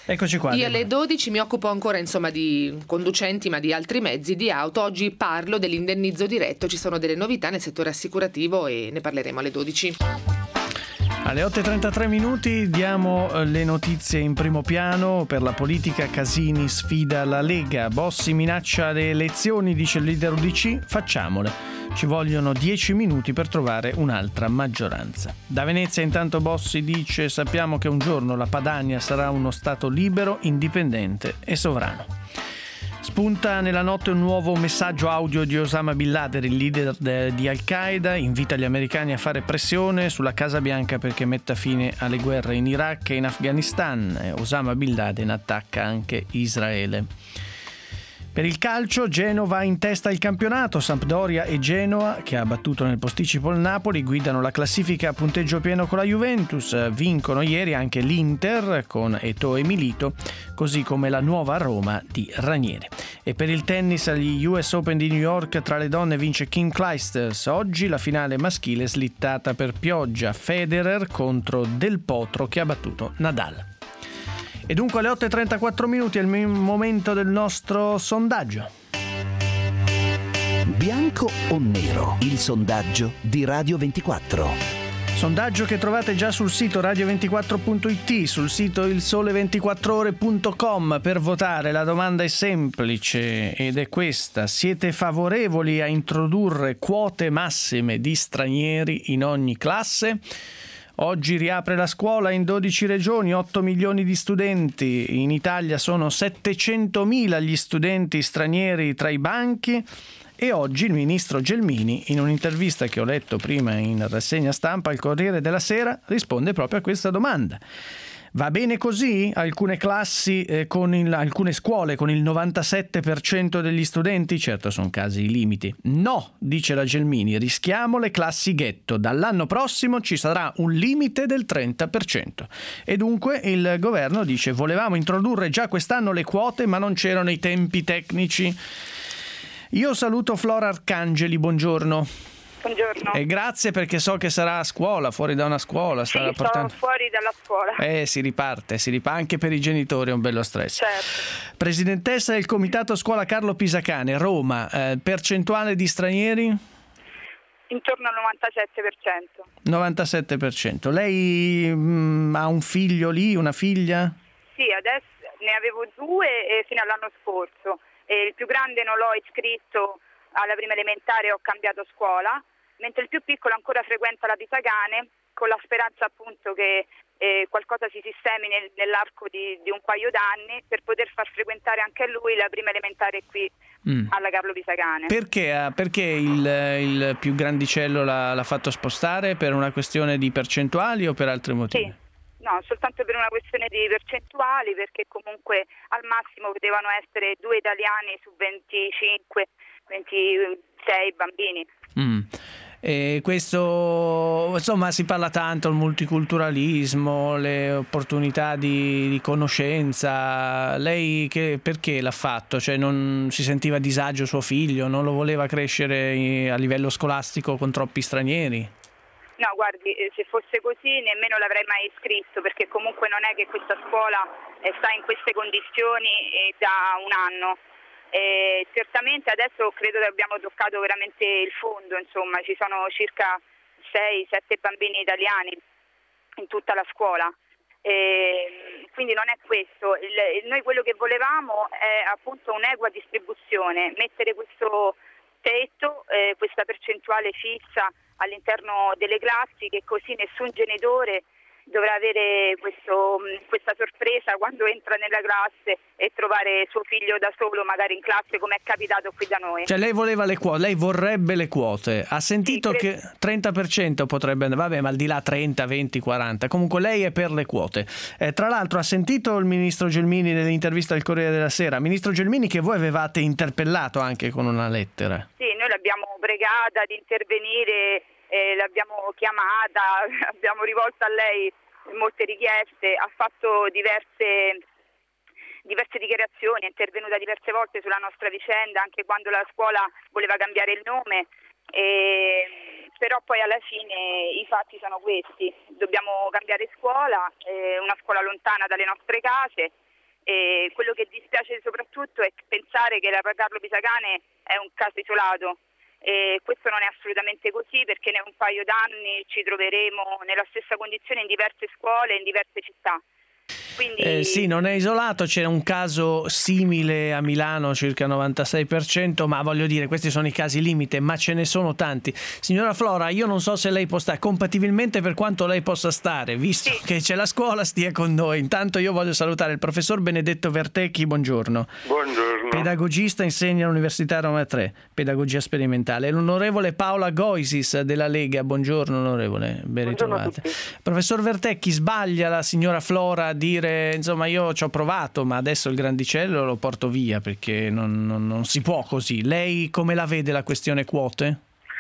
Eccoci qua. Io alle 12 mi occupo ancora di conducenti, ma di altri mezzi, di auto. Oggi parlo dell'indennizzo diretto, ci sono delle novità nel settore assicurativo e ne parleremo alle 12. Alle 8:33 minuti diamo le notizie in primo piano. Per la politica Casini sfida la Lega, Bossi minaccia le elezioni, dice il leader UDC, facciamole. Ci vogliono 10 minuti per trovare un'altra maggioranza. Da Venezia intanto Bossi dice: sappiamo che un giorno la Padania sarà uno stato libero, indipendente e sovrano. Spunta nella notte un nuovo messaggio audio di Osama Bin Laden, il leader di Al-Qaeda, invita gli americani a fare pressione sulla Casa Bianca perché metta fine alle guerre in Iraq e in Afghanistan. Osama Bin Laden attacca anche Israele. Per il calcio, Genova in testa al campionato. Sampdoria e Genoa, che ha battuto nel posticipo il Napoli, guidano la classifica a punteggio pieno con la Juventus. Vincono ieri anche l'Inter con Eto'o e Milito, così come la nuova Roma di Ranieri. E per il tennis agli US Open di New York tra le donne vince Kim Clijsters. Oggi la finale maschile slittata per pioggia, Federer contro Del Potro che ha battuto Nadal. E dunque alle 8:34 minuti è il momento del nostro sondaggio. Bianco o nero? Il sondaggio di Radio 24. Sondaggio che trovate già sul sito radio24.it, sul sito ilsole24ore.com. Per votare la domanda è semplice ed è questa: siete favorevoli a introdurre quote massime di stranieri in ogni classe? Oggi riapre la scuola in 12 regioni, 8 milioni di studenti. In Italia sono 700.000 gli studenti stranieri tra i banchi. E oggi il ministro Gelmini, in un'intervista che ho letto prima in rassegna stampa al Corriere della Sera, risponde proprio a questa domanda. Va bene così? Alcune classi, alcune scuole con il 97% degli studenti? Certo, sono casi limiti. No, dice la Gelmini, rischiamo le classi ghetto. Dall'anno prossimo ci sarà un limite del 30%. E dunque il governo dice: volevamo introdurre già quest'anno le quote, ma non c'erano i tempi tecnici. Io saluto Flora Arcangeli, buongiorno. Buongiorno. E grazie, perché so che sarà a scuola, fuori da una scuola. Sì, sono fuori dalla scuola. Si riparte, anche per i genitori è un bello stress. Certo. Presidentessa del Comitato Scuola Carlo Pisacane, Roma, percentuale di stranieri? Intorno al 97%. 97%. Lei ha un figlio lì, una figlia? Sì, adesso ne avevo 2 fino all'anno scorso. Il più grande non l'ho iscritto alla prima elementare, ho cambiato scuola, mentre il più piccolo ancora frequenta la Pisacane, con la speranza appunto che qualcosa si sistemi nell'arco di un paio d'anni per poter far frequentare anche a lui la prima elementare qui alla Carlo Pisacane. Perché il più grandicello l'ha fatto spostare? Per una questione di percentuali o per altri motivi? Sì. No, soltanto per una questione di percentuali, perché comunque al massimo potevano essere 2 italiani su 25, 26 bambini. E questo, insomma, si parla tanto del multiculturalismo, le opportunità di conoscenza. Lei perché l'ha fatto? Cioè, non si sentiva a disagio suo figlio? Non lo voleva crescere a livello scolastico con troppi stranieri? No, guardi, se fosse così nemmeno l'avrei mai iscritto, perché comunque non è che questa scuola sta in queste condizioni da un anno. Certamente adesso credo che abbiamo toccato veramente il fondo, insomma, ci sono circa 6-7 bambini italiani in tutta la scuola. Quindi non è questo. Noi quello che volevamo è appunto un'equa distribuzione, mettere questo tetto, questa percentuale fissa all'interno delle classi, che così nessun genitore dovrà avere questa sorpresa quando entra nella classe e trovare suo figlio da solo magari in classe, come è capitato qui da noi. Cioè lei voleva le quote, lei vorrebbe le quote. Ha sentito che 30% potrebbe andare, vabbè, ma al di là 30, 20, 40, comunque lei è per le quote. Tra l'altro ha sentito il ministro Gelmini nell'intervista al Corriere della Sera, ministro Gelmini, che voi avevate interpellato anche con una lettera. Sì, noi l'abbiamo pregata di intervenire, l'abbiamo chiamata, abbiamo rivolto a lei molte richieste, ha fatto diverse dichiarazioni, è intervenuta diverse volte sulla nostra vicenda, anche quando la scuola voleva cambiare il nome, però poi alla fine i fatti sono questi: dobbiamo cambiare scuola, una scuola lontana dalle nostre case, E quello che dispiace soprattutto è pensare che la Carlo Pisacane è un caso isolato. E questo non è assolutamente così, perché in un paio d'anni ci troveremo nella stessa condizione in diverse scuole, in diverse città. Quindi... sì, non è isolato, c'è un caso simile a Milano, circa il 96%, ma voglio dire, questi sono i casi limite, ma ce ne sono tanti. Signora Flora, io non so se lei può stare, compatibilmente per quanto lei possa stare, visto che c'è la scuola, stia con noi. Intanto io voglio salutare il professor Benedetto Vertecchi, buongiorno. Buongiorno. Pedagogista, insegna all'Università Roma 3, pedagogia sperimentale. L'onorevole Paola Goisis della Lega, buongiorno onorevole, ben ritrovata. Professor Vertecchi, sbaglia la signora Flora a dire insomma io ci ho provato ma adesso il grandicello lo porto via perché non si può così. Lei come la vede la questione quote?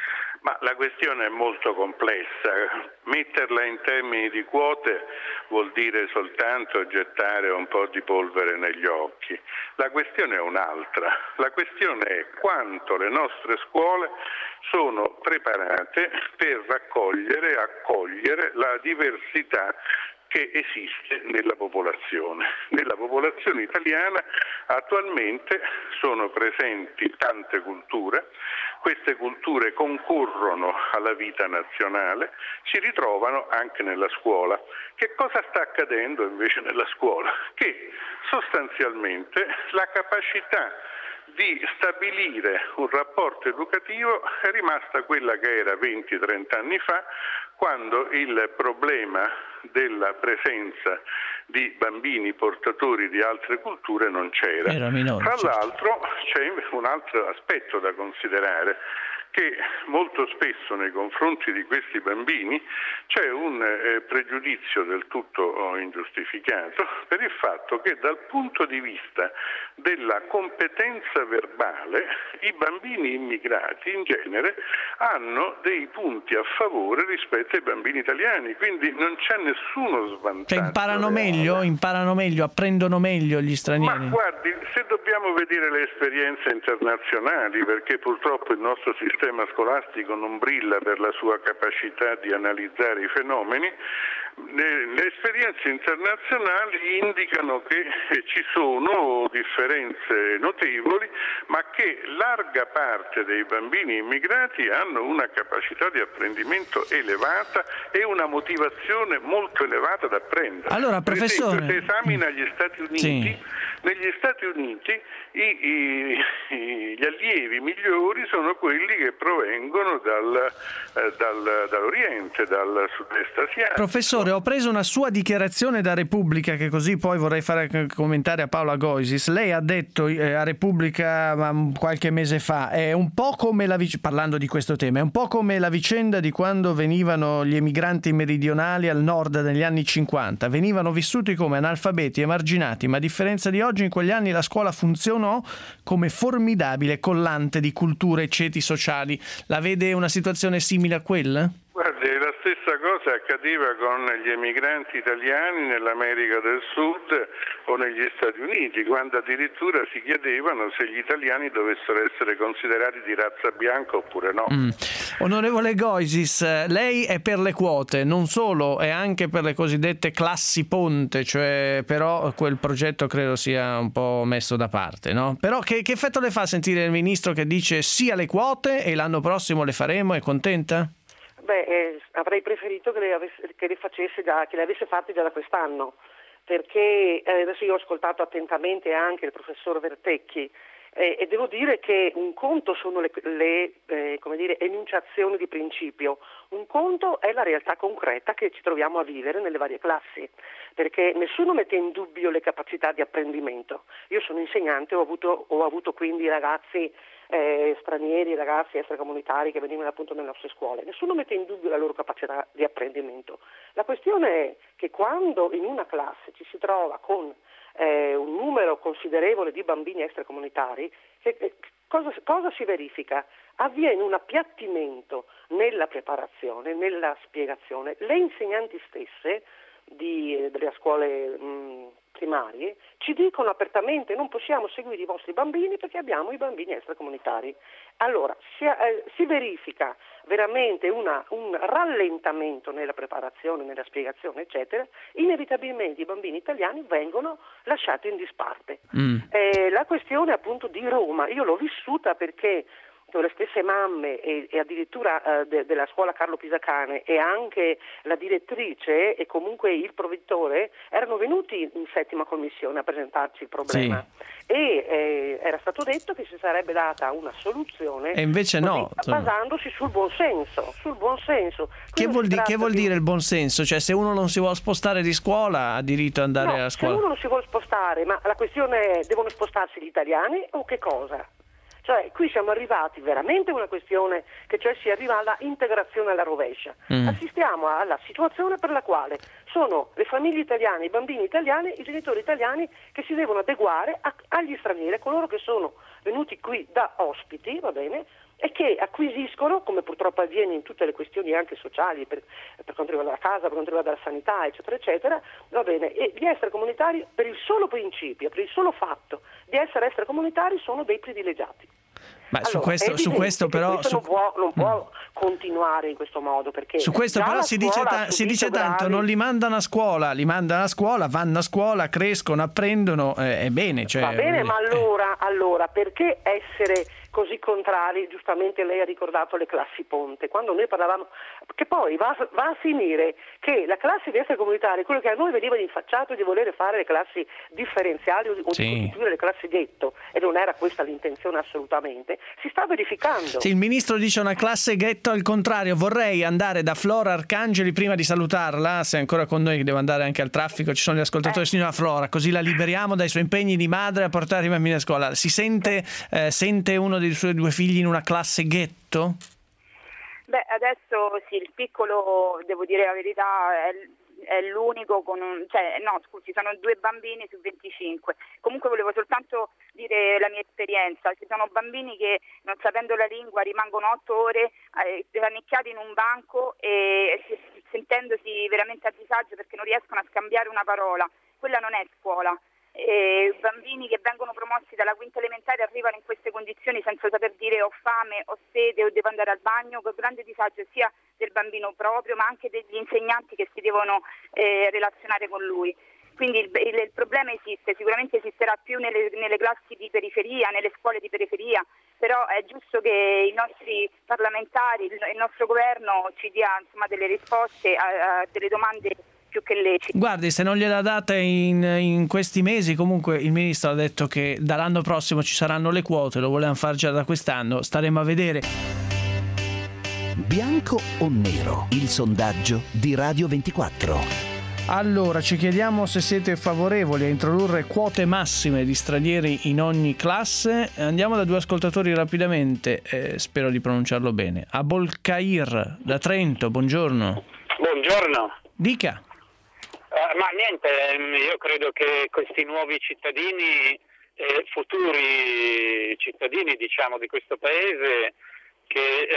Ma la questione è molto complessa. Metterla in termini di quote vuol dire soltanto gettare un po' di polvere negli occhi. La questione è un'altra. La questione è quanto le nostre scuole sono preparate per raccogliere e accogliere la diversità che esiste nella popolazione. Nella popolazione italiana attualmente sono presenti tante culture, queste culture concorrono alla vita nazionale, si ritrovano anche nella scuola. Che cosa sta accadendo invece nella scuola? Che sostanzialmente la capacità di stabilire un rapporto educativo è rimasta quella che era 20-30 anni fa, quando il problema della presenza di bambini portatori di altre culture non c'era. Era minore, Tra certo. l'altro c'è un altro aspetto da considerare, che molto spesso nei confronti di questi bambini c'è un pregiudizio del tutto ingiustificato per il fatto che dal punto di vista della competenza verbale i bambini immigrati in genere hanno dei punti a favore rispetto ai bambini italiani, quindi non c'è nessuno svantaggio. Cioè imparano meglio, apprendono meglio gli stranieri? Ma guardi, se dobbiamo vedere le esperienze internazionali, perché purtroppo il nostro sistema scolastico non brilla per la sua capacità di analizzare i fenomeni, le esperienze internazionali indicano che ci sono differenze notevoli, ma che larga parte dei bambini immigrati hanno una capacità di apprendimento elevata e una motivazione molto elevata ad apprendere. Allora, professore, per esempio, se esamina gli Stati Uniti, sì. Negli Stati Uniti gli allievi migliori sono quelli che provengono dall'Oriente, dal sud-est asiatico. Professore, ho preso una sua dichiarazione da Repubblica, che così poi vorrei fare commentare a Paola Goisis. Lei ha detto a Repubblica qualche mese fa, è un po' come parlando di questo tema, è un po' come la vicenda di quando venivano gli emigranti meridionali al nord negli anni 50, venivano vissuti come analfabeti emarginati, ma a differenza di oggi in quegli anni la scuola funzionò come formidabile collante di culture e ceti sociali. La vede una situazione simile a quella? Guardi, la stessa cosa accadeva con gli emigranti italiani nell'America del Sud o negli Stati Uniti, quando addirittura si chiedevano se gli italiani dovessero essere considerati di razza bianca oppure no. Onorevole Goisis, lei è per le quote, non solo, è anche per le cosiddette classi ponte, cioè però quel progetto credo sia un po' messo da parte, no? Però che effetto le fa sentire il ministro che dice sì alle quote e l'anno prossimo le faremo? È contenta? Avrei preferito che le avesse fatte già da quest'anno, perché adesso io ho ascoltato attentamente anche il professor Vertecchi e devo dire che un conto sono le enunciazioni di principio, un conto è la realtà concreta che ci troviamo a vivere nelle varie classi, perché nessuno mette in dubbio le capacità di apprendimento. Io sono insegnante, ho avuto quindi ragazzi stranieri, ragazzi extracomunitari che venivano appunto nelle nostre scuole. Nessuno mette in dubbio la loro capacità di apprendimento. La questione è che quando in una classe ci si trova con un numero considerevole di bambini extracomunitari, cosa si verifica? Avviene un appiattimento nella preparazione, nella spiegazione. Le insegnanti stesse delle scuole primarie ci dicono apertamente: non possiamo seguire i vostri bambini perché abbiamo i bambini extracomunitari. Allora si verifica veramente un rallentamento nella preparazione, nella spiegazione, eccetera. Inevitabilmente i bambini italiani vengono lasciati in disparte. La questione appunto di Roma, io l'ho vissuta perché le stesse mamme e addirittura della scuola Carlo Pisacane e anche la direttrice e comunque il provveditore erano venuti in 7ª commissione a presentarci il problema, sì. E era stato detto che si sarebbe data una soluzione, e invece no, basandosi sul buonsenso. Che vuol dire il buonsenso? Cioè, se uno non si vuole spostare di scuola ha diritto ad andare a scuola? Se uno non si vuole spostare, ma la questione è: devono spostarsi gli italiani o che cosa? Cioè, qui siamo arrivati veramente a una questione che cioè si arriva alla integrazione alla rovescia. Assistiamo alla situazione per la quale sono le famiglie italiane, i bambini italiani, i genitori italiani che si devono adeguare agli stranieri, a coloro che sono venuti qui da ospiti, va bene, e che acquisiscono, come purtroppo avviene in tutte le questioni anche sociali, per quanto riguarda la casa, per quanto riguarda la sanità, eccetera, eccetera, va bene, e gli extracomunitari, per il solo principio, per il solo fatto di essere extracomunitari, sono dei privilegiati. Ma allora, su questo però non può continuare in questo modo, perché su questo però si dice tanto: non li mandano a scuola, vanno a scuola, crescono, apprendono, è bene, cioè, va bene, ma allora perché essere così contrari? Giustamente lei ha ricordato le classi ponte, quando noi parlavamo, che poi va a finire che la classe di extracomunitari, quello che a noi veniva rinfacciato di volere fare le classi differenziali o di costituire le classi ghetto, e non era questa l'intenzione assolutamente, si sta verificando. Sì, il ministro dice una classe ghetto al contrario. Vorrei andare da Flora Arcangeli prima di salutarla, se è ancora con noi, che devo andare anche al traffico, ci sono gli ascoltatori. Signora Flora, così la liberiamo dai suoi impegni di madre a portare i bambini a scuola. Si sente uno dei suoi 2 figli in una classe ghetto? Beh, adesso sì, il piccolo, devo dire la verità, è l'unico sono 2 bambini su 25. Comunque volevo soltanto dire la mia esperienza: ci sono bambini che, non sapendo la lingua, rimangono 8 ore rannicchiati in un banco e sentendosi veramente a disagio perché non riescono a scambiare una parola. Quella non è scuola. Bambini che vengono promossi dalla 5ª elementare arrivano in queste condizioni senza saper dire ho fame, ho sede o devo andare al bagno, con grande disagio sia del bambino proprio ma anche degli insegnanti che si devono relazionare con lui. Quindi il problema esiste, sicuramente esisterà più nelle classi di periferia, nelle scuole di periferia, però è giusto che i nostri parlamentari, il nostro governo ci dia delle risposte a delle domande più che lecite. Guardi, se non gliela date in questi mesi, comunque il ministro ha detto che dall'anno prossimo ci saranno le quote, lo volevano fare già da quest'anno, staremo a vedere. Bianco o nero? Il sondaggio di Radio 24. Allora, ci chiediamo se siete favorevoli a introdurre quote massime di stranieri in ogni classe. Andiamo da 2 ascoltatori rapidamente, spero di pronunciarlo bene. Abolkair da Trento, buongiorno. Buongiorno. Dica. Ma niente, io credo che questi nuovi cittadini, futuri cittadini diciamo di questo paese, che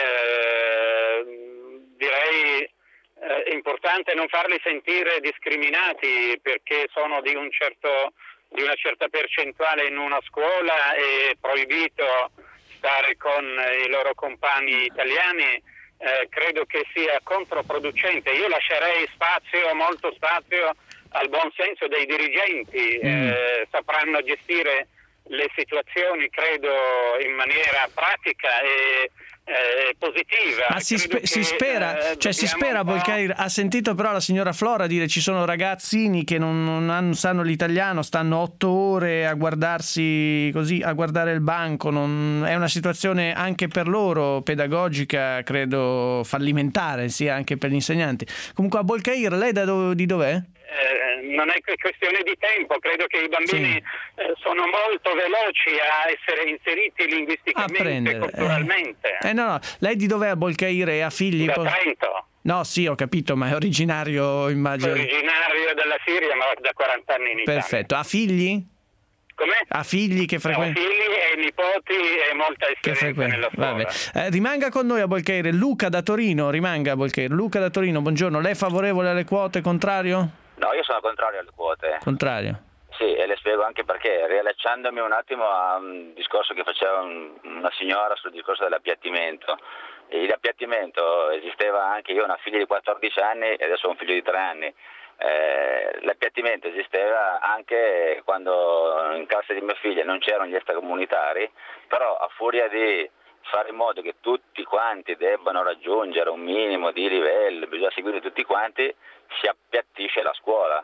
direi è importante non farli sentire discriminati perché sono di una certa percentuale in una scuola e proibito stare con i loro compagni italiani. Credo che sia controproducente. Io lascerei molto spazio al buon senso dei dirigenti, sapranno gestire le situazioni, credo, in maniera pratica e positiva. Ma si spera, Bolkair. Ha sentito però la signora Flora dire ci sono ragazzini che non sanno l'italiano, stanno 8 ore a guardarsi così, a guardare il banco, è una situazione anche per loro pedagogica, credo fallimentare, sia anche per gli insegnanti. Comunque a Bolkair, lei di dov'è? Non è questione di tempo, credo che i bambini sono molto veloci a essere inseriti linguisticamente e culturalmente. No, lei di dov'è a Bolkair e ha figli? Da Trento. No, sì, ho capito, ma è originario, immagino. Originario della Siria, ma da 40 anni in Italia. Perfetto, ha figli? Come? Ha figli che frequentano? Figli e nipoti e molta esperienza nella scuola. Rimanga con noi a Bolkair. Luca da Torino, rimanga a Bolkair. Luca da Torino, buongiorno. Lei è favorevole alle quote, contrario? No, io sono contrario alle quote. Contrario? Sì, e le spiego anche perché, riallacciandomi un attimo a un discorso che faceva una signora sul discorso dell'appiattimento. L'appiattimento esisteva anche, io ho una figlia di 14 anni e adesso ho un figlio di 3 anni. L'appiattimento esisteva anche quando in classe di mia figlia non c'erano gli extracomunitari, però a furia di fare in modo che tutti quanti debbano raggiungere un minimo di livello, bisogna seguire tutti quanti, si appiattisce la scuola.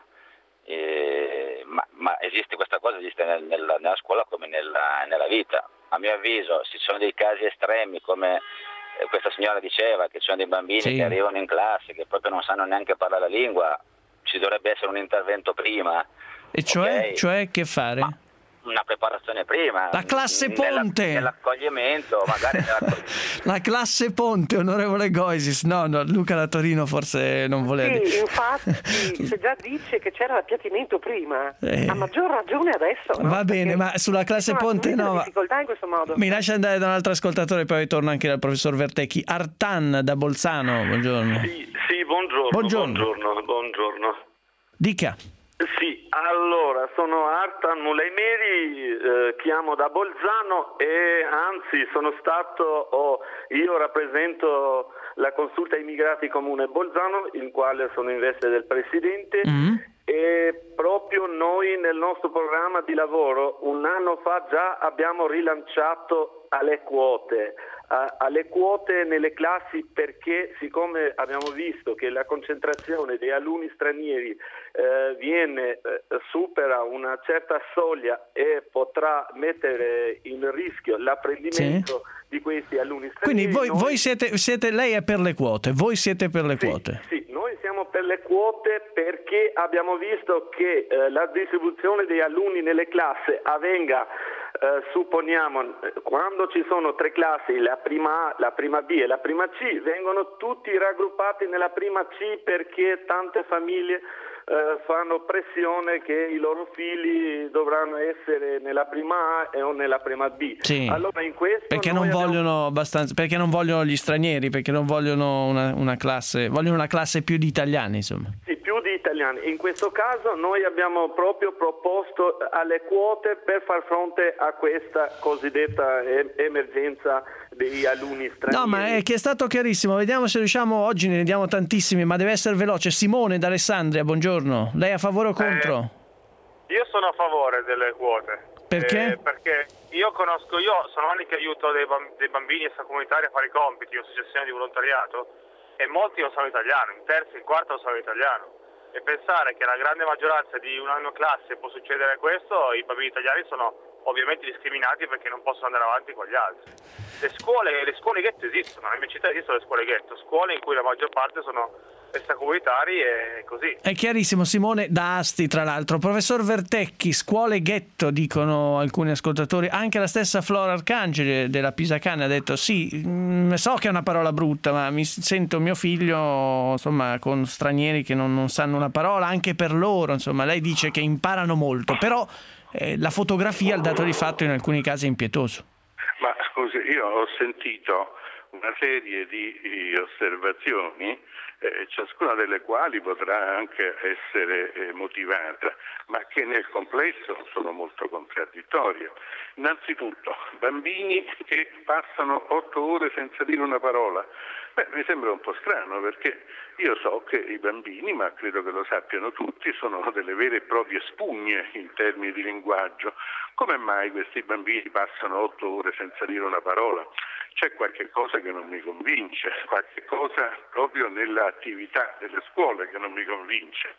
Ma esiste questa cosa, esiste nella scuola come nella vita. A mio avviso ci sono dei casi estremi come questa signora diceva, che ci sono dei bambini che arrivano in classe che proprio non sanno neanche parlare la lingua, ci dovrebbe essere un intervento prima. E cioè? Okay? Cioè che fare? Una preparazione prima. La classe ponte! Nell'accoglimento, magari La classe ponte, onorevole Goisis. No, Luca da Torino forse non voleva. Sì, infatti, se già dice che c'era l'appiattimento prima, a maggior ragione adesso. No? Va bene, ma sulla classe ponte no. Difficoltà in questo modo. Mi lascia andare da un altro ascoltatore, poi torno anche dal professor Vertecchi. Artan da Bolzano, buongiorno. Sì, buongiorno. Dica. Sì, allora sono Artan Muleimeri, chiamo da Bolzano e anzi io rappresento la Consulta Immigrati Comune Bolzano, in quale sono in veste del presidente. E proprio noi nel nostro programma di lavoro un anno fa già abbiamo rilanciato alle quote nelle classi, perché siccome abbiamo visto che la concentrazione dei alunni stranieri supera una certa soglia e potrà mettere in rischio l'apprendimento di questi alunni stranieri. Quindi voi siete lei è per le quote, voi siete per le quote? Sì, noi siamo per le quote perché abbiamo visto che la distribuzione dei alunni nelle classi avvenga, supponiamo, quando ci sono 3 classi, la prima A, la prima B e la prima C, vengono tutti raggruppati nella prima C perché tante famiglie fanno pressione che i loro figli dovranno essere nella prima A o nella prima B. Sì. Allora in questo perché non vogliono perché non vogliono gli stranieri, perché non vogliono una classe, vogliono una classe più di italiani, insomma. Sì, più di italiani. In questo caso noi abbiamo proprio proposto alle quote per far fronte a questa cosiddetta emergenza degli alunni stranieri. No, ma è che è stato chiarissimo. Vediamo se riusciamo, oggi ne diamo tantissimi, ma deve essere veloce. Simone d'Alessandria, buongiorno. Lei è a favore o contro? Io sono a favore delle quote. Perché? Perché io sono anni che aiuto dei bambini extracomunitari a fare i compiti in associazioni di volontariato e molti non sono italiani, in terza e in quarta non sono italiano. E pensare che la grande maggioranza di un anno classe può succedere questo, i bambini italiani sono ovviamente discriminati perché non possono andare avanti con gli altri. Le scuole ghetto esistono, nella mia città esistono le scuole ghetto, scuole in cui la maggior parte sono extracomunitari e così. È chiarissimo, Simone da Asti tra l'altro. Professor Vertecchi, scuole ghetto dicono alcuni ascoltatori, anche la stessa Flora Arcangeli della Pisacane ha detto sì, so che è una parola brutta, ma mi sento mio figlio insomma con stranieri che non sanno una parola, anche per loro, insomma lei dice che imparano molto, però la fotografia, il dato di fatto in alcuni casi è impietoso. Ma scusi, io ho sentito una serie di osservazioni, ciascuna delle quali potrà anche essere motivata, ma che nel complesso sono molto contraddittorie. Innanzitutto, bambini che passano 8 ore senza dire una parola. Mi sembra un po' strano, perché io so che i bambini, ma credo che lo sappiano tutti, sono delle vere e proprie spugne in termini di linguaggio. Come mai questi bambini passano 8 ore senza dire una parola? C'è qualche cosa che non mi convince, qualche cosa proprio nell'attività delle scuole che non mi convince.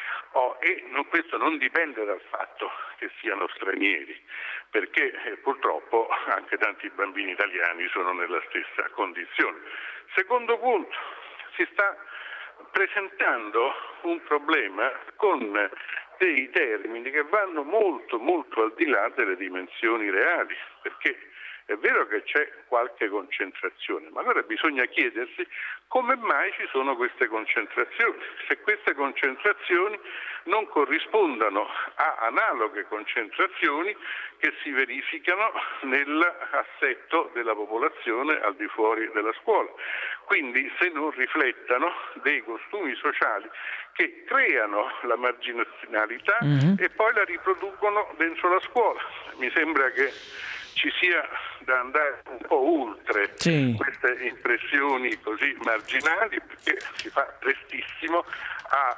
Questo non dipende dal fatto che siano stranieri, perché purtroppo anche tanti bambini italiani sono nella stessa condizione. Secondo punto, si sta presentando un problema con dei termini che vanno molto molto al di là delle dimensioni reali, perché È vero che c'è qualche concentrazione, ma allora bisogna chiedersi come mai ci sono queste concentrazioni, se queste concentrazioni non corrispondano a analoghe concentrazioni che si verificano nell'assetto della popolazione al di fuori della scuola. Quindi se non riflettano dei costumi sociali che creano la marginalità e poi la riproducono dentro la scuola. Mi sembra che ci sia da andare un po' oltre queste impressioni così marginali, perché si fa prestissimo a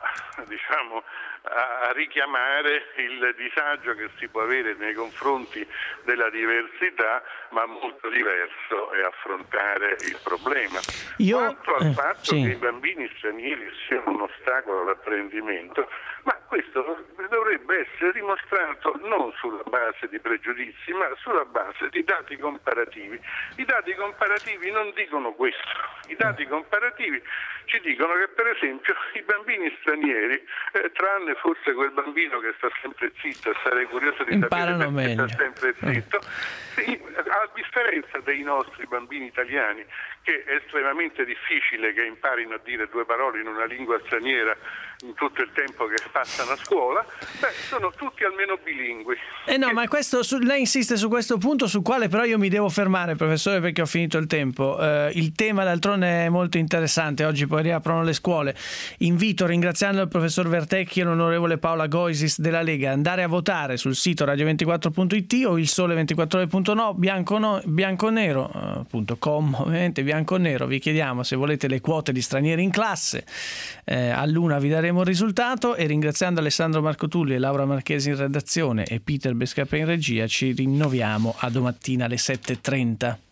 richiamare il disagio che si può avere nei confronti della diversità, ma molto diverso è affrontare il problema. Quanto al fatto che i bambini stranieri siano un ostacolo all'apprendimento, ma questo dovrebbe essere dimostrato non sulla base di pregiudizi, ma sulla base di dati comparativi. I dati comparativi non dicono questo. I dati comparativi ci dicono che, per esempio, i bambini stranieri, tranne forse quel bambino che sta sempre zitto, sarei curioso di sapere perché sta sempre zitto, a differenza dei nostri bambini italiani, che è estremamente difficile che imparino a dire due parole in una lingua straniera in tutto il tempo che passano a scuola, sono tutti almeno bilingui. Ma questo, lei insiste su questo punto, sul quale però io mi devo fermare, professore, perché ho finito il tempo. Il tema d'altronde è molto interessante, oggi poi riaprono le scuole. Invito, ringraziando il professor Vertecchi e l'onorevole Paola Goisis della Lega, andare a votare sul sito radio24.it o il sole24ore.no, bianconero.com, ovviamente bianconero. Vi chiediamo se volete le quote di stranieri in classe, all'una vi daremo il risultato, e ringraziando Alessandro Marcotulli e Laura Marchesi in redazione e Peter Bescapè in regia, ci rinnoviamo a domattina alle 7:30.